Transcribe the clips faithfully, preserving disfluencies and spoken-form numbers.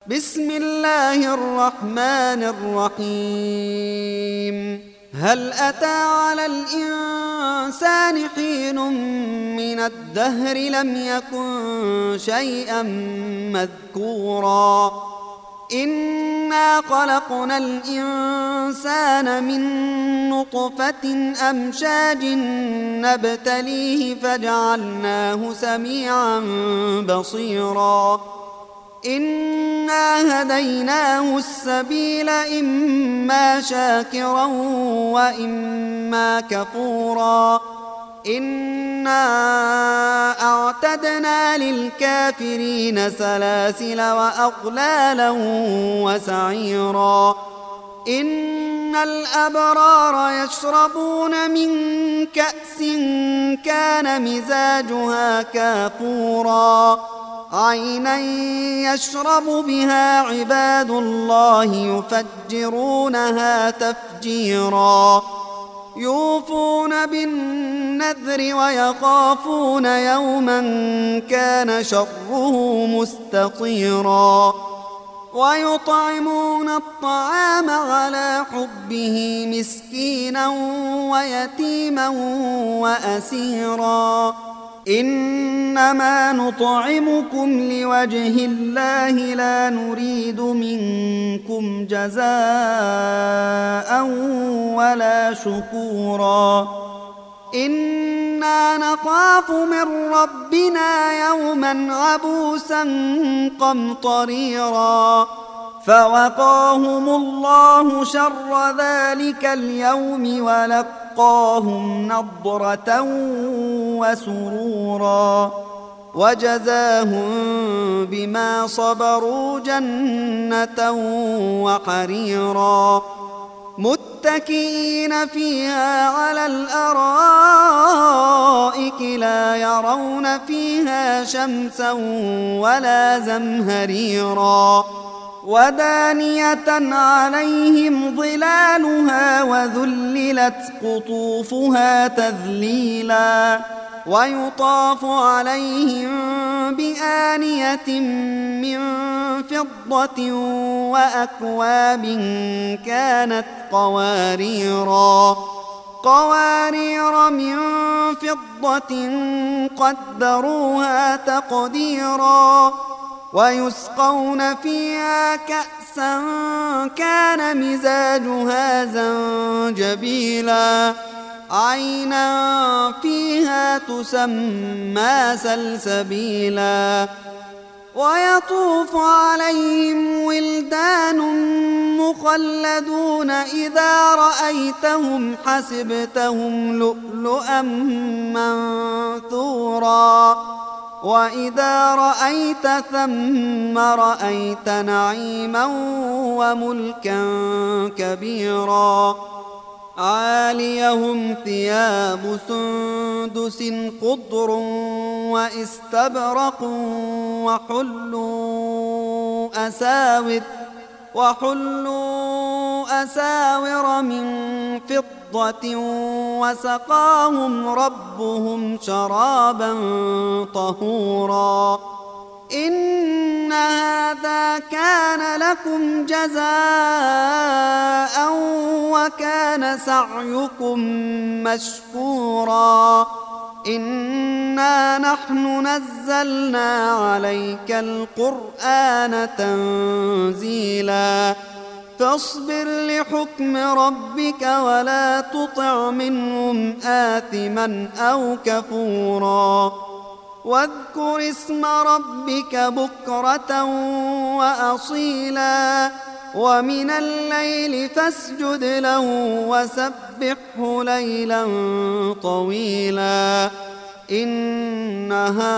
بسم الله الرحمن الرحيم. هل أتى على الإنسان حين من الدهر لم يكن شيئا مذكورا إنا خلقنا الإنسان من نطفة أمشاج نبتليه فجعلناه سميعا بصيرا إنا هديناه السبيل إما شاكرا وإما كفورا إنا أعتدنا للكافرين سلاسل وأغلالا وسعيرا إن الأبرار يشربون من كأس كان مزاجها كافورا عينا يشرب بها عباد الله يفجرونها تفجيرا يوفون بالنذر ويخافون يوما كان شره مستطيرا ويطعمون الطعام على حبه مسكينا ويتيما وأسيرا إنما نطعمكم لوجه الله لا نريد منكم جزاء ولا شكورا إنا نخاف من ربنا يوما عبوسا قمطريرا فوقاهم الله شر ذلك اليوم ولقاهم نضرة وسرورا وجزاهم بما صبروا جنة وحريرا متكئين فيها على الأرائك لا يرون فيها شمسا ولا زمهريرا ودانية عليهم ظلالها وذللت قطوفها تذليلا ويطاف عليهم بآنية من فضة وأكواب كانت قواريرا قوارير من فضة قدروها تقديرا ويسقون فيها كأسا كان مزاجها زنجبيلا عينا فيها تسمى سلسبيلا ويطوف عليهم ولدان مخلدون إذا رأيتهم حسبتهم لؤلؤا منثورا وإذا رأيت ثم رأيت نعيما وملكا كبيرا عاليهم ثياب سندس خضر واستبرق وحلوا أساور وحلوا أساور من فضة وسقاهم ربهم شرابا طهورا إن هذا كان لكم جزاء وكان سعيكم مشكورا إنا نحن نزلنا عليك القرآن تنزيلا فاصبر لحكم ربك ولا تطع منهم آثما أو كفورا واذكر اسم ربك بكرة وأصيلا ومن الليل فاسجد له وسبحه ليلا طويلا إن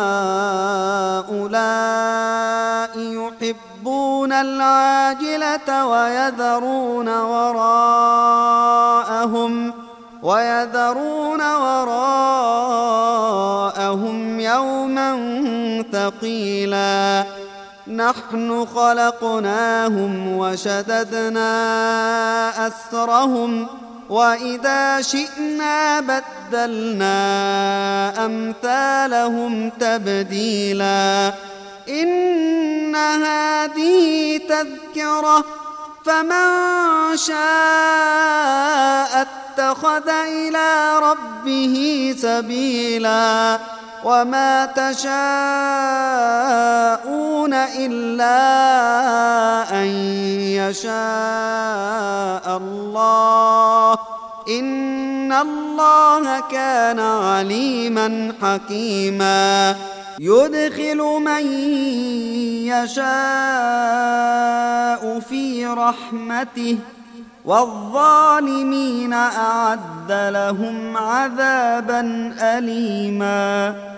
هؤلاء يحبون العاجلة ويذرون وراءهم ويذرون وراءهم يوما ثقيلا نحن خلقناهم وشددنا أسرهم وإذا شئنا بدلنا أمثالهم تبديلا إن هذه تذكرة فمن شاء اتخذ إلى ربه سبيلا وما تشاءون إلا أن يشاء الله إن الله كان عليما حكيما يدخل من يشاء في رحمته والظالمين أعد لهم عذابا أليما.